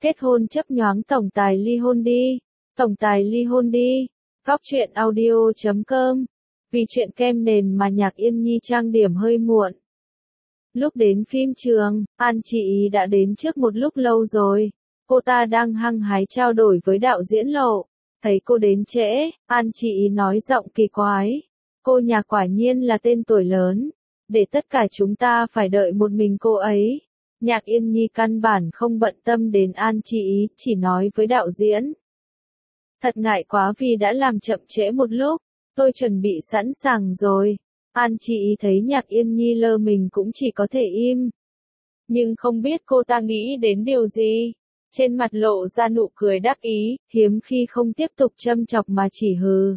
Kết hôn chấp nhoáng tổng tài ly hôn đi. Tổng tài ly hôn đi. Góc truyện audio.com. Vì chuyện kem nền mà Nhạc Yên Nhi trang điểm hơi muộn. Lúc đến phim trường, An Chị Ý đã đến trước một lúc lâu rồi. Cô ta đang hăng hái trao đổi với đạo diễn Lộ. Thấy cô đến trễ, An Chị Ý nói giọng kỳ quái. Cô nhà quả nhiên là tên tuổi lớn. Để tất cả chúng ta phải đợi một mình cô ấy. Nhạc Yên Nhi căn bản không bận tâm đến An Chị Ý, chỉ nói với đạo diễn. Thật ngại quá vì đã làm chậm trễ một lúc, tôi chuẩn bị sẵn sàng rồi. An Chị Ý thấy Nhạc Yên Nhi lơ mình cũng chỉ có thể im. Nhưng không biết cô ta nghĩ đến điều gì. Trên mặt lộ ra nụ cười đắc ý, hiếm khi không tiếp tục châm chọc mà chỉ hừ.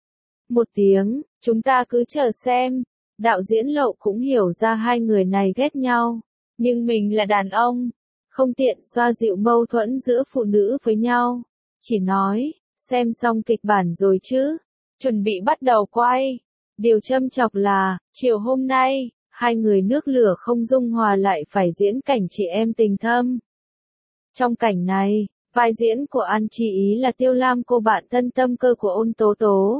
Một tiếng, chúng ta cứ chờ xem. Đạo diễn Lộ cũng hiểu ra hai người này ghét nhau. Nhưng mình là đàn ông, không tiện xoa dịu mâu thuẫn giữa phụ nữ với nhau. Chỉ nói, xem xong kịch bản rồi chứ, chuẩn bị bắt đầu quay. Điều châm chọc là, chiều hôm nay, hai người nước lửa không dung hòa lại phải diễn cảnh chị em tình thâm. Trong cảnh này, vai diễn của An Chị Ý là Tiêu Lam, cô bạn thân tâm cơ của Ôn Tố Tố.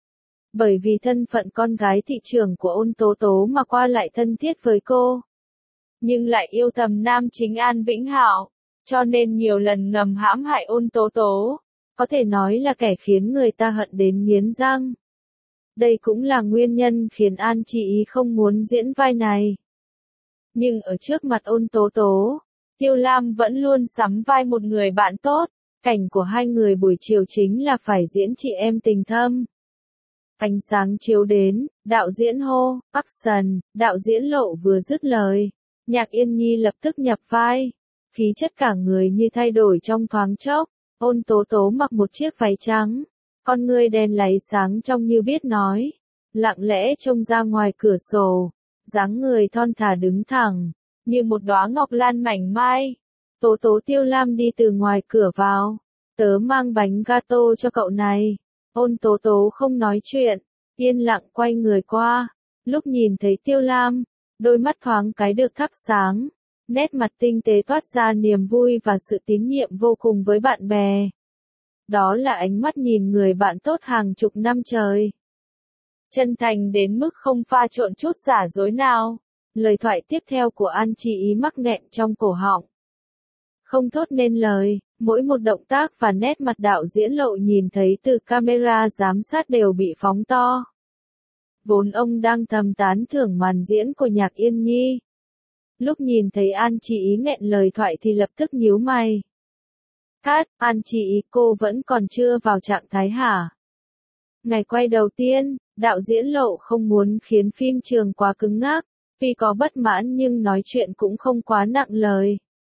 Bởi vì thân phận con gái thị trưởng của Ôn Tố Tố mà qua lại thân thiết với cô. Nhưng lại yêu thầm nam chính An Vĩnh Hạo, cho nên nhiều lần ngầm hãm hại Ôn Tố Tố, có thể nói là kẻ khiến người ta hận đến nghiến răng. Đây cũng là nguyên nhân khiến An Chị Ý không muốn diễn vai này. Nhưng ở trước mặt Ôn Tố Tố, Tiêu Lam vẫn luôn sắm vai một người bạn tốt, cảnh của hai người buổi chiều chính là phải diễn chị em tình thâm. Ánh sáng chiếu đến, đạo diễn hô, action, đạo diễn Lộ vừa dứt lời. Nhạc Yên Nhi lập tức nhập vai, khí chất cả người như thay đổi trong thoáng chốc. Ôn Tố Tố mặc một chiếc váy trắng, con ngươi đen láy sáng trong như biết nói, lặng lẽ trông ra ngoài cửa sổ, dáng người thon thả đứng thẳng, như một đóa ngọc lan mảnh mai. Tố Tố, Tiêu Lam đi từ ngoài cửa vào, tớ mang bánh gato cho cậu này. Ôn Tố Tố không nói chuyện, yên lặng quay người qua, lúc nhìn thấy Tiêu Lam, đôi mắt thoáng cái được thắp sáng, nét mặt tinh tế toát ra niềm vui và sự tín nhiệm vô cùng với bạn bè. Đó là ánh mắt nhìn người bạn tốt hàng chục năm trời. Chân thành đến mức không pha trộn chút giả dối nào. Lời thoại tiếp theo của An Chị Ý mắc nghẹn trong cổ họng. Không thốt nên lời, mỗi một động tác và nét mặt đạo diễn Lộ nhìn thấy từ camera giám sát đều bị phóng to. Vốn ông đang thầm tán thưởng màn diễn của Nhạc Yên Nhi. Lúc nhìn thấy An Chị Ý nghẹn lời thoại thì lập tức nhíu mày. Cát, An Chị Ý, cô vẫn còn chưa vào trạng thái hả? Ngày quay đầu tiên, đạo diễn Lộ không muốn khiến phim trường quá cứng ngắc, vì có bất mãn nhưng nói chuyện cũng không quá nặng lời.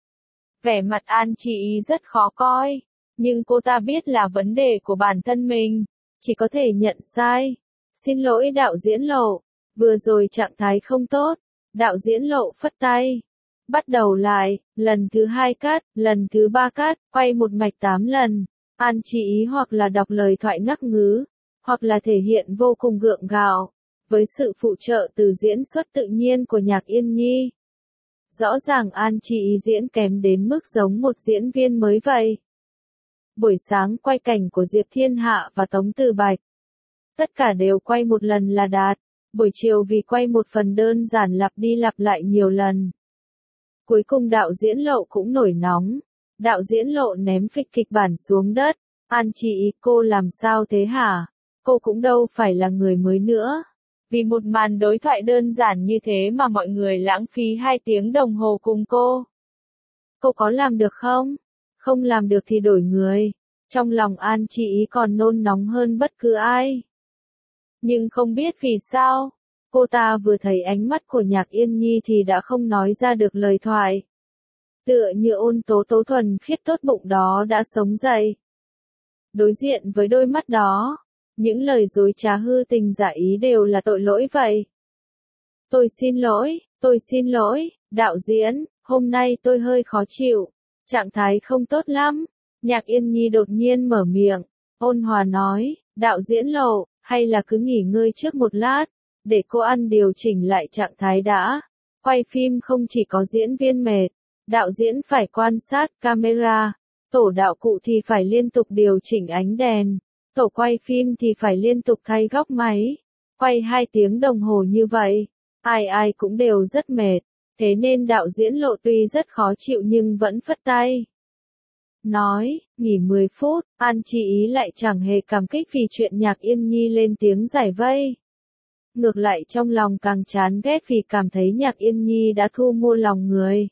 Vẻ mặt An Chị Ý rất khó coi, nhưng cô ta biết là vấn đề của bản thân mình, chỉ có thể nhận sai. Xin lỗi đạo diễn Lộ, vừa rồi trạng thái không tốt. Đạo diễn Lộ phất tay. Bắt đầu lại, lần thứ 2 cắt, lần thứ 3 cắt, quay một mạch 8 lần. An Chị Ý hoặc là đọc lời thoại ngắc ngứ, hoặc là thể hiện vô cùng gượng gạo, với sự phụ trợ từ diễn xuất tự nhiên của Nhạc Yên Nhi. Rõ ràng An Chị Ý diễn kém đến mức giống một diễn viên mới vậy. Buổi sáng quay cảnh của Diệp Thiên Hạ và Tống Từ Bạch. Tất cả đều quay một lần là đạt. Buổi chiều vì quay một phần đơn giản lặp đi lặp lại nhiều lần. Cuối cùng đạo diễn Lộ cũng nổi nóng. Đạo diễn Lộ ném phịch kịch bản xuống đất. An Chị Ý, cô làm sao thế hả? Cô cũng đâu phải là người mới nữa. Vì một màn đối thoại đơn giản như thế mà mọi người lãng phí 2 tiếng đồng hồ cùng cô. Cô có làm được không? Không làm được thì đổi người. Trong lòng An Chị Ý còn nôn nóng hơn bất cứ ai. Nhưng không biết vì sao, cô ta vừa thấy ánh mắt của Nhạc Yên Nhi thì đã không nói ra được lời thoại. Tựa như Ôn Tố Tố thuần khiết tốt bụng đó đã sống dậy. Đối diện với đôi mắt đó, những lời dối trá hư tình giả ý đều là tội lỗi vậy. Tôi xin lỗi, đạo diễn, hôm nay tôi hơi khó chịu, trạng thái không tốt lắm. Nhạc Yên Nhi đột nhiên mở miệng, ôn hòa nói, đạo diễn Lộ, hay là cứ nghỉ ngơi trước một lát, để cô ăn điều chỉnh lại trạng thái đã. Quay phim không chỉ có diễn viên mệt, đạo diễn phải quan sát camera, tổ đạo cụ thì phải liên tục điều chỉnh ánh đèn, tổ quay phim thì phải liên tục thay góc máy. Quay 2 tiếng đồng hồ như vậy, ai ai cũng đều rất mệt, thế nên đạo diễn Lộ tuy rất khó chịu nhưng vẫn phất tay. Nói, nghỉ 10 phút, An Chi Ý lại chẳng hề cảm kích vì chuyện Nhạc Yên Nhi lên tiếng giải vây. Ngược lại trong lòng càng chán ghét vì cảm thấy Nhạc Yên Nhi đã thu mua lòng người.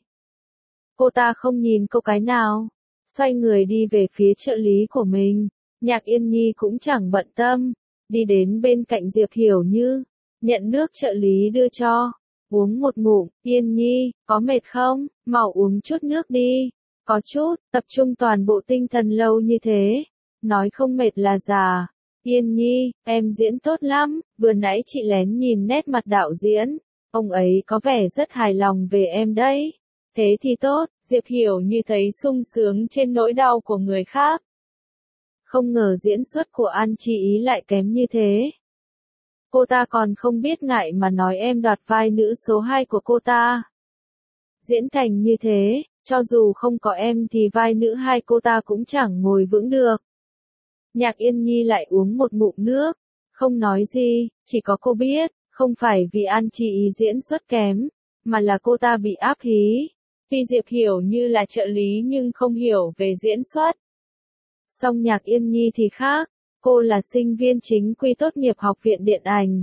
Cô ta không nhìn cô cái nào, xoay người đi về phía trợ lý của mình. Nhạc Yên Nhi cũng chẳng bận tâm, đi đến bên cạnh Diệp Hiểu Như, nhận nước trợ lý đưa cho, uống một ngụm. Yên Nhi, có mệt không? Mau uống chút nước đi. Có chút, tập trung toàn bộ tinh thần lâu như thế, nói không mệt là già. Yên Nhi, em diễn tốt lắm, vừa nãy chị lén nhìn nét mặt đạo diễn, ông ấy có vẻ rất hài lòng về em đấy. Thế thì tốt, Diệp Hiểu Như thấy sung sướng trên nỗi đau của người khác. Không ngờ diễn xuất của An Chi Ý lại kém như thế. Cô ta còn không biết ngại mà nói em đoạt vai nữ số 2 của cô ta. Diễn thành như thế, cho dù không có em thì vai nữ 2 cô ta cũng chẳng ngồi vững được. Nhạc Yên Nhi lại uống một ngụm nước, không nói gì, chỉ có cô biết, không phải vì An Chi Ý diễn xuất kém, mà là cô ta bị áp hí. Tuy Diệp Hiểu Như là trợ lý nhưng không hiểu về diễn xuất. Song Nhạc Yên Nhi thì khác, cô là sinh viên chính quy tốt nghiệp học viện điện ảnh.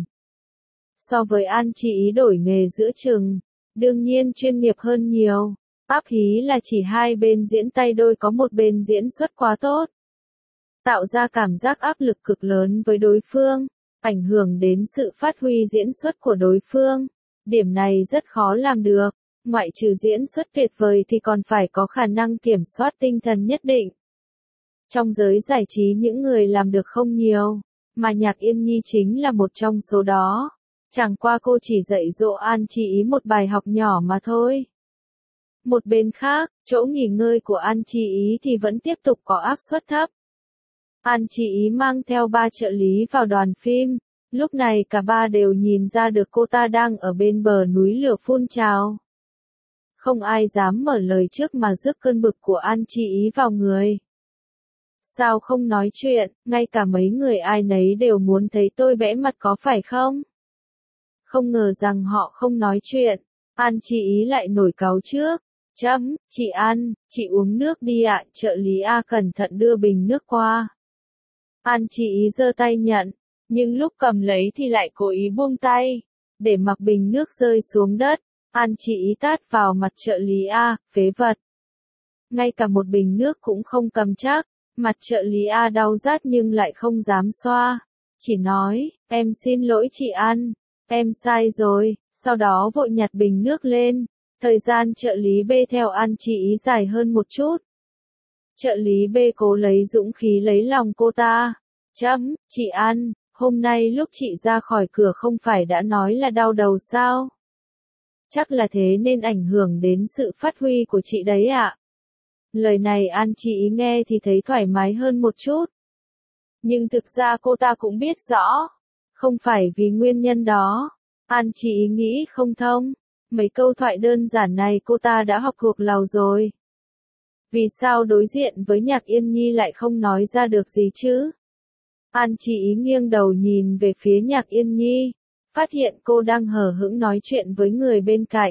So với An Chi Ý đổi nghề giữa chừng, đương nhiên chuyên nghiệp hơn nhiều. Áp hí là chỉ hai bên diễn tay đôi có một bên diễn xuất quá tốt, tạo ra cảm giác áp lực cực lớn với đối phương, ảnh hưởng đến sự phát huy diễn xuất của đối phương. Điểm này rất khó làm được, ngoại trừ diễn xuất tuyệt vời thì còn phải có khả năng kiểm soát tinh thần nhất định. Trong giới giải trí những người làm được không nhiều, mà Nhạc Yên Nhi chính là một trong số đó. Chẳng qua cô chỉ dạy dỗ An Chi Ý một bài học nhỏ mà thôi. Một bên khác, chỗ nghỉ ngơi của An Chi Ý thì vẫn tiếp tục có áp suất thấp. An Chi Ý mang theo 3 trợ lý vào đoàn phim, lúc này cả ba đều nhìn ra được cô ta đang ở bên bờ núi lửa phun trào. Không ai dám mở lời trước mà rước cơn bực của An Chi Ý vào người. Sao không nói chuyện, ngay cả mấy người ai nấy đều muốn thấy tôi bẽ mặt có phải không? Không ngờ rằng họ không nói chuyện, An Chi Ý lại nổi cáu trước. Chị An, chị uống nước đi ạ, trợ lý A cẩn thận đưa bình nước qua. An Chi Ý giơ tay nhận, nhưng lúc cầm lấy thì lại cố ý buông tay, để mặc bình nước rơi xuống đất. An Chi Ý tát vào mặt trợ lý A, phế vật. Ngay cả một bình nước cũng không cầm chắc, mặt trợ lý A đau rát nhưng lại không dám xoa. Chỉ nói, em xin lỗi chị An, em sai rồi, sau đó vội nhặt bình nước lên. Thời gian trợ lý B theo An Chi Ý dài hơn một chút. Trợ lý B cố lấy dũng khí lấy lòng cô ta. Chị An, hôm nay lúc chị ra khỏi cửa không phải đã nói là đau đầu sao? Chắc là thế nên ảnh hưởng đến sự phát huy của chị đấy ạ. Lời này An Chi Ý nghe thì thấy thoải mái hơn một chút. Nhưng thực ra cô ta cũng biết rõ, không phải vì nguyên nhân đó. An Chi Ý nghĩ không thông. Mấy câu thoại đơn giản này cô ta đã học thuộc lầu rồi. Vì sao đối diện với Nhạc Yên Nhi lại không nói ra được gì chứ? An Chi Ý nghiêng đầu nhìn về phía Nhạc Yên Nhi, phát hiện cô đang hờ hững nói chuyện với người bên cạnh.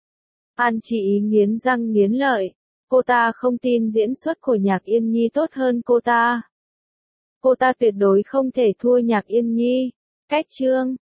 An Chi Ý nghiến răng nghiến lợi, cô ta không tin diễn xuất của Nhạc Yên Nhi tốt hơn cô ta. Cô ta tuyệt đối không thể thua Nhạc Yên Nhi. Cách chương